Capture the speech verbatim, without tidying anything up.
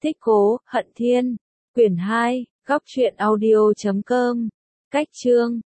Thích Cố, Hận Thiên. Quyển hai, Góc truyện audio chấm com. Cách chương